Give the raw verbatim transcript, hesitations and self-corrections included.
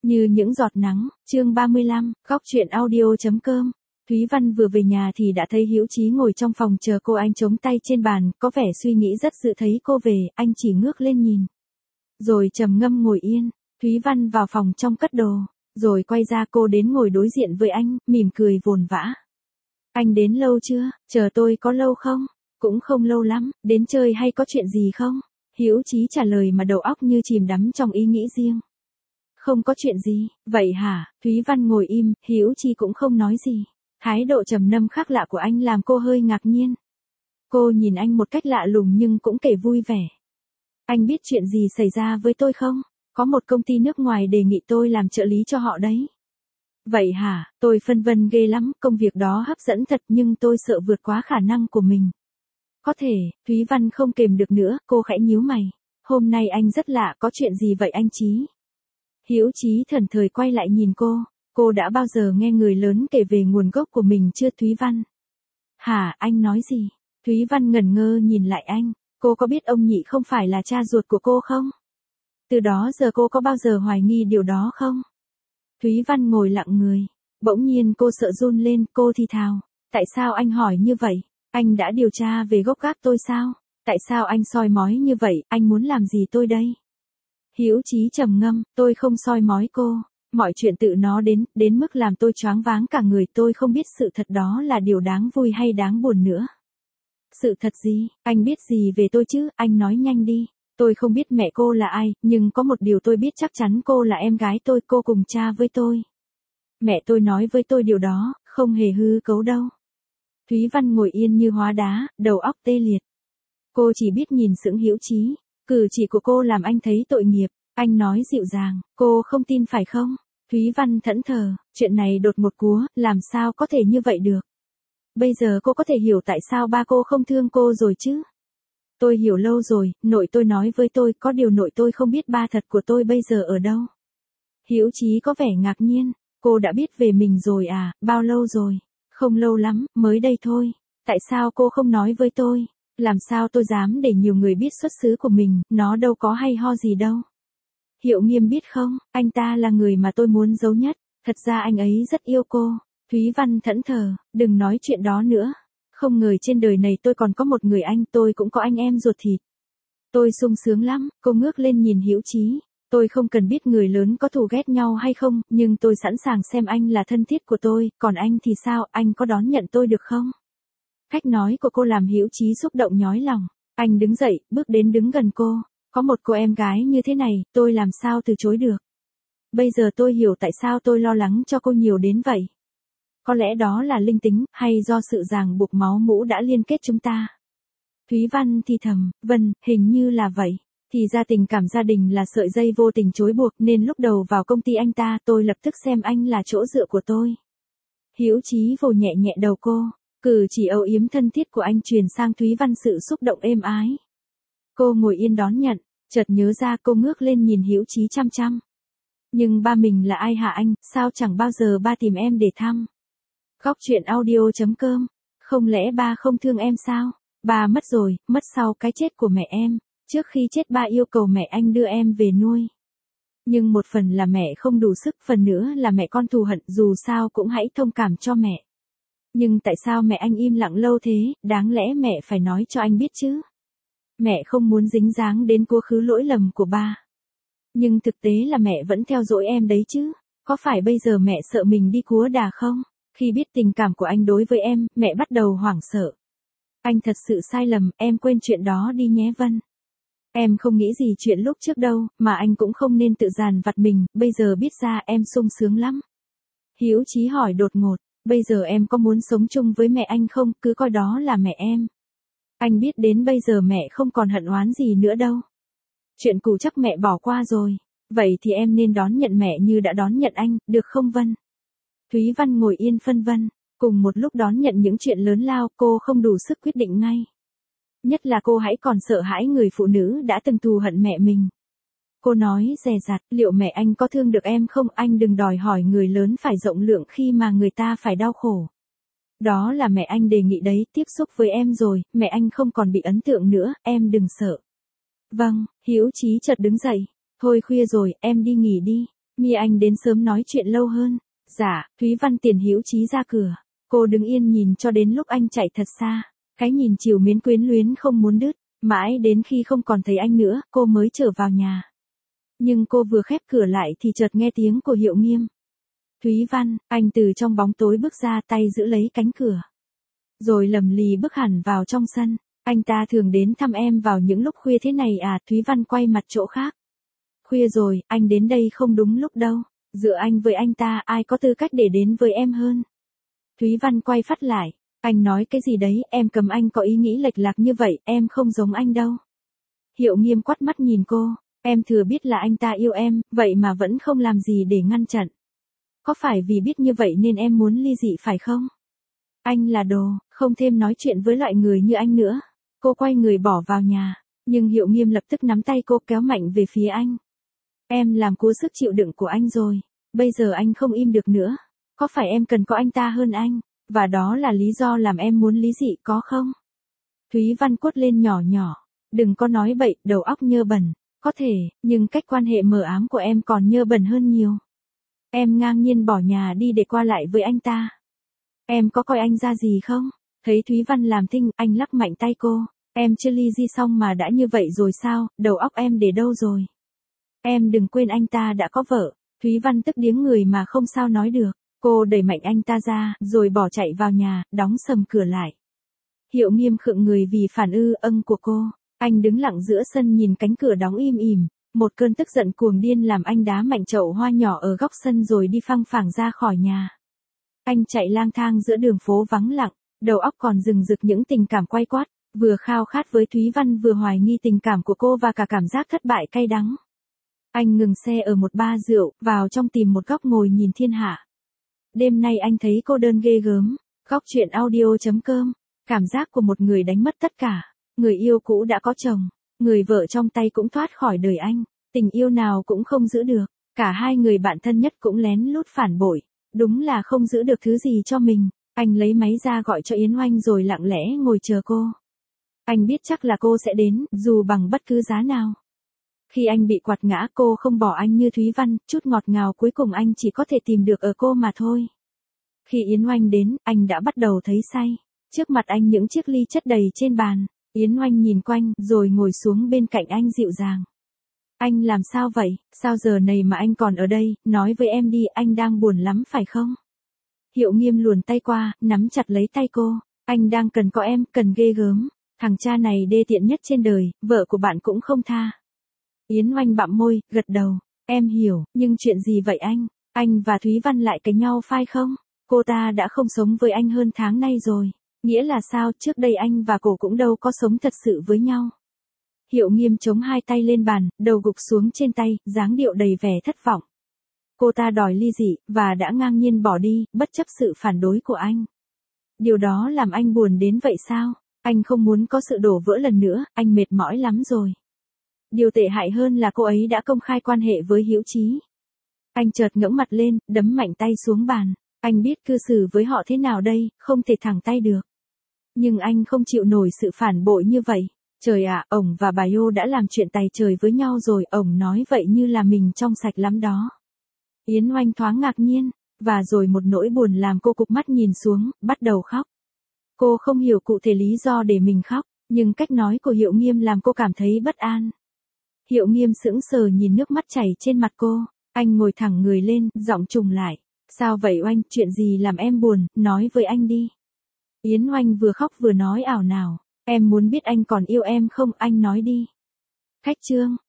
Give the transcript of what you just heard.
Như những giọt nắng, chương ba mươi lăm, góc truyện audio.com. Thúy Văn vừa về nhà thì đã thấy Hữu Chí ngồi trong phòng chờ cô, anh chống tay trên bàn, có vẻ suy nghĩ rất dự. Thấy cô về, anh chỉ ngước lên nhìn. Rồi trầm ngâm ngồi yên. Thúy Văn vào phòng trong cất đồ, rồi quay ra. Cô đến ngồi đối diện với anh, mỉm cười vồn vã. Anh đến lâu chưa, chờ tôi có lâu không? Cũng không lâu lắm, đến chơi hay có chuyện gì không? Hữu Chí trả lời mà đầu óc như chìm đắm trong ý nghĩ riêng. Không có chuyện gì, vậy hả? Thúy Văn ngồi im, Hữu Chí cũng không nói gì. Thái độ trầm ngâm khác lạ của anh làm cô hơi ngạc nhiên. Cô nhìn anh một cách lạ lùng nhưng cũng kể vui vẻ. Anh biết chuyện gì xảy ra với tôi không? Có một công ty nước ngoài đề nghị tôi làm trợ lý cho họ đấy. Vậy hả? Tôi phân vân ghê lắm, công việc đó hấp dẫn thật nhưng tôi sợ vượt quá khả năng của mình. Có thể, Thúy Văn không kềm được nữa, cô khẽ nhíu mày. Hôm nay anh rất lạ, có chuyện gì vậy anh Chí? Hữu Chí thẫn thờ quay lại nhìn cô. Cô đã bao giờ nghe người lớn kể về nguồn gốc của mình chưa Thúy Văn? Hả, anh nói gì? Thúy Văn ngẩn ngơ nhìn lại anh. Cô có biết ông Nhị không phải là cha ruột của cô không? Từ đó giờ cô có bao giờ hoài nghi điều đó không? Thúy Văn ngồi lặng người. Bỗng nhiên cô sợ run lên, cô thì thào. Tại sao anh hỏi như vậy? Anh đã điều tra về gốc gác tôi sao? Tại sao anh soi mói như vậy, anh muốn làm gì tôi đây? Hữu Chí trầm ngâm, tôi không soi mói cô. Mọi chuyện tự nó đến, đến mức làm tôi choáng váng cả người. Tôi không biết sự thật đó là điều đáng vui hay đáng buồn nữa. Sự thật gì? Anh biết gì về tôi chứ? Anh nói nhanh đi. Tôi không biết mẹ cô là ai, nhưng có một điều tôi biết chắc chắn, cô là em gái tôi, cô cùng cha với tôi. Mẹ tôi nói với tôi điều đó, không hề hư cấu đâu. Thúy Văn ngồi yên như hóa đá, đầu óc tê liệt. Cô chỉ biết nhìn sững Hữu Chí. Cử chỉ của cô làm anh thấy tội nghiệp. Anh nói dịu dàng, cô không tin phải không? Thúy Văn thẫn thờ, chuyện này đột một cúa, làm sao có thể như vậy được? Bây giờ cô có thể hiểu tại sao ba cô không thương cô rồi chứ? Tôi hiểu lâu rồi, nội tôi nói với tôi, có điều nội tôi không biết ba thật của tôi bây giờ ở đâu. Hữu Chí có vẻ ngạc nhiên, cô đã biết về mình rồi à, bao lâu rồi? Không lâu lắm, mới đây thôi. Tại sao cô không nói với tôi? Làm sao tôi dám để nhiều người biết xuất xứ của mình, nó đâu có hay ho gì đâu. Hiệu Nghiêm biết không, anh ta là người mà tôi muốn giấu nhất, thật ra anh ấy rất yêu cô. Thúy Văn thẫn thờ, đừng nói chuyện đó nữa. Không ngờ trên đời này tôi còn có một người anh, tôi cũng có anh em ruột thịt. Tôi sung sướng lắm, cô ngước lên nhìn Hữu Chí. Tôi không cần biết người lớn có thù ghét nhau hay không, nhưng tôi sẵn sàng xem anh là thân thiết của tôi, còn anh thì sao, anh có đón nhận tôi được không? Cách nói của cô làm Hữu Chí xúc động nhói lòng. Anh đứng dậy, bước đến đứng gần cô. Có một cô em gái như thế này, tôi làm sao từ chối được. Bây giờ tôi hiểu tại sao tôi lo lắng cho cô nhiều đến vậy. Có lẽ đó là linh tính, hay do sự ràng buộc máu mủ đã liên kết chúng ta. Thúy Văn thì thầm, vâng, hình như là vậy. Thì ra tình cảm gia đình là sợi dây vô tình chối buộc, nên lúc đầu vào công ty anh ta, tôi lập tức xem anh là chỗ dựa của tôi. Hữu Chí vồ nhẹ nhẹ đầu cô. Cử chỉ âu yếm thân thiết của anh truyền sang Thúy Văn sự xúc động êm ái. Cô ngồi yên đón nhận, chợt nhớ ra cô ngước lên nhìn Hữu Chí chăm chăm. Nhưng ba mình là ai hả anh, sao chẳng bao giờ ba tìm em để thăm? Góc truyện audio.com. Không lẽ ba không thương em sao? Ba mất rồi, mất sau cái chết của mẹ em. Trước khi chết ba yêu cầu mẹ anh đưa em về nuôi. Nhưng một phần là mẹ không đủ sức, phần nữa là mẹ con thù hận, dù sao cũng hãy thông cảm cho mẹ. Nhưng tại sao mẹ anh im lặng lâu thế, đáng lẽ mẹ phải nói cho anh biết chứ? Mẹ không muốn dính dáng đến quá khứ lỗi lầm của ba. Nhưng thực tế là mẹ vẫn theo dõi em đấy chứ. Có phải bây giờ mẹ sợ mình đi cúa đà không? Khi biết tình cảm của anh đối với em, mẹ bắt đầu hoảng sợ. Anh thật sự sai lầm, em quên chuyện đó đi nhé Vân. Em không nghĩ gì chuyện lúc trước đâu, mà anh cũng không nên tự dằn vặt mình, bây giờ biết ra em sung sướng lắm. Hữu Chí hỏi đột ngột, bây giờ em có muốn sống chung với mẹ anh không, cứ coi đó là mẹ em. Anh biết đến bây giờ mẹ không còn hận oán gì nữa đâu. Chuyện cũ chắc mẹ bỏ qua rồi, vậy thì em nên đón nhận mẹ như đã đón nhận anh, được không Vân? Thúy Văn ngồi yên phân vân, cùng một lúc đón nhận những chuyện lớn lao, cô không đủ sức quyết định ngay. Nhất là cô hãy còn sợ hãi người phụ nữ đã từng thù hận mẹ mình. Cô nói dè dặt, liệu mẹ anh có thương được em không? Anh đừng đòi hỏi người lớn phải rộng lượng khi mà người ta phải đau khổ. Đó là mẹ anh đề nghị đấy, tiếp xúc với em rồi, mẹ anh không còn bị ấn tượng nữa, em đừng sợ. Vâng, Hữu Chí chợt đứng dậy. Thôi khuya rồi, em đi nghỉ đi. Mi anh đến sớm nói chuyện lâu hơn. Dạ, Thúy Văn Tiền hữu chí ra cửa. Cô đứng yên nhìn cho đến lúc anh chạy thật xa. Cái nhìn chiều mến quyến luyến không muốn đứt. Mãi đến khi không còn thấy anh nữa, cô mới trở vào nhà. Nhưng cô vừa khép cửa lại thì chợt nghe tiếng của Hiệu Nghiêm. Thúy Văn, anh từ trong bóng tối bước ra, tay giữ lấy cánh cửa. Rồi lầm lì bước hẳn vào trong sân. Anh ta thường đến thăm em vào những lúc khuya thế này à? Thúy Văn quay mặt chỗ khác. Khuya rồi, anh đến đây không đúng lúc đâu. Giữa anh với anh ta, ai có tư cách để đến với em hơn? Thúy Văn quay phát lại. Anh nói cái gì đấy, em cầm anh có ý nghĩ lệch lạc như vậy, em không giống anh đâu. Hiệu Nghiêm quắt mắt nhìn cô. Em thừa biết là anh ta yêu em, vậy mà vẫn không làm gì để ngăn chặn. Có phải vì biết như vậy nên em muốn ly dị phải không? Anh là đồ, không thêm nói chuyện với loại người như anh nữa. Cô quay người bỏ vào nhà, nhưng Hiệu Nghiêm lập tức nắm tay cô kéo mạnh về phía anh. Em làm cố sức chịu đựng của anh rồi, bây giờ anh không im được nữa. Có phải em cần có anh ta hơn anh, và đó là lý do làm em muốn lý dị có không? Thúy Văn quất lên nhỏ nhỏ, đừng có nói bậy, đầu óc nhơ bẩn. Có thể, nhưng cách quan hệ mờ ám của em còn nhơ bẩn hơn nhiều. Em ngang nhiên bỏ nhà đi để qua lại với anh ta. Em có coi anh ra gì không? Thấy Thúy Văn làm thinh, anh lắc mạnh tay cô. Em chưa ly dị xong mà đã như vậy rồi sao, đầu óc em để đâu rồi? Em đừng quên anh ta đã có vợ. Thúy Văn tức điếng người mà không sao nói được. Cô đẩy mạnh anh ta ra, rồi bỏ chạy vào nhà, đóng sầm cửa lại. Hiệu Nghiêm khựng người vì phản ư âng của cô. Anh đứng lặng giữa sân nhìn cánh cửa đóng im ỉm. Một cơn tức giận cuồng điên làm anh đá mạnh chậu hoa nhỏ ở góc sân rồi đi phăng phẳng ra khỏi nhà. Anh chạy lang thang giữa đường phố vắng lặng, đầu óc còn rừng rực những tình cảm quay quát, vừa khao khát với Thúy Văn vừa hoài nghi tình cảm của cô và cả cảm giác thất bại cay đắng. Anh ngừng xe ở một bar rượu, vào trong tìm một góc ngồi nhìn thiên hạ. Đêm nay anh thấy cô đơn ghê gớm. Góc chuyện audio chấm com. Cảm giác của một người đánh mất tất cả. Người yêu cũ đã có chồng. Người vợ trong tay cũng thoát khỏi đời anh. Tình yêu nào cũng không giữ được. Cả hai người bạn thân nhất cũng lén lút phản bội. Đúng là không giữ được thứ gì cho mình. Anh lấy máy ra gọi cho Yến Oanh rồi lặng lẽ ngồi chờ cô. Anh biết chắc là cô sẽ đến, dù bằng bất cứ giá nào. Khi anh bị quạt ngã, cô không bỏ anh như Thúy Văn, chút ngọt ngào cuối cùng anh chỉ có thể tìm được ở cô mà thôi. Khi Yến Oanh đến, anh đã bắt đầu thấy say. Trước mặt anh những chiếc ly chất đầy trên bàn. Yến Oanh nhìn quanh, rồi ngồi xuống bên cạnh anh dịu dàng. Anh làm sao vậy, sao giờ này mà anh còn ở đây, nói với em đi, anh đang buồn lắm phải không? Hiệu Nghiêm luồn tay qua, nắm chặt lấy tay cô. Anh đang cần có em, cần ghê gớm. Thằng cha này đê tiện nhất trên đời, vợ của bạn cũng không tha. Yến Oanh bặm môi, gật đầu. Em hiểu, nhưng chuyện gì vậy anh? Anh và Thúy Văn lại cãi nhau phải không? Cô ta đã không sống với anh hơn tháng nay rồi. Nghĩa là sao, trước đây anh và cô cũng đâu có sống thật sự với nhau. Hiệu Nghiêm chống hai tay lên bàn, đầu gục xuống trên tay, dáng điệu đầy vẻ thất vọng. Cô ta đòi ly dị, và đã ngang nhiên bỏ đi, bất chấp sự phản đối của anh. Điều đó làm anh buồn đến vậy sao? Anh không muốn có sự đổ vỡ lần nữa, anh mệt mỏi lắm rồi. Điều tệ hại hơn là cô ấy đã công khai quan hệ với Hữu Chí. Anh chợt ngẩng mặt lên, đấm mạnh tay xuống bàn. Anh biết cư xử với họ thế nào đây, không thể thẳng tay được. Nhưng anh không chịu nổi sự phản bội như vậy. Trời ạ, ổng và bà Yo đã làm chuyện tày trời với nhau rồi, ổng nói vậy như là mình trong sạch lắm đó. Yến Oanh thoáng ngạc nhiên, và rồi một nỗi buồn làm cô cụp mắt nhìn xuống, bắt đầu khóc. Cô không hiểu cụ thể lý do để mình khóc, nhưng cách nói của Hiệu Nghiêm làm cô cảm thấy bất an. Hiệu Nghiêm sững sờ nhìn nước mắt chảy trên mặt cô, anh ngồi thẳng người lên, giọng trùng lại. Sao vậy Oanh, chuyện gì làm em buồn, nói với anh đi. Yến Oanh vừa khóc vừa nói ảo nào, em muốn biết anh còn yêu em không, anh nói đi. Khách chương.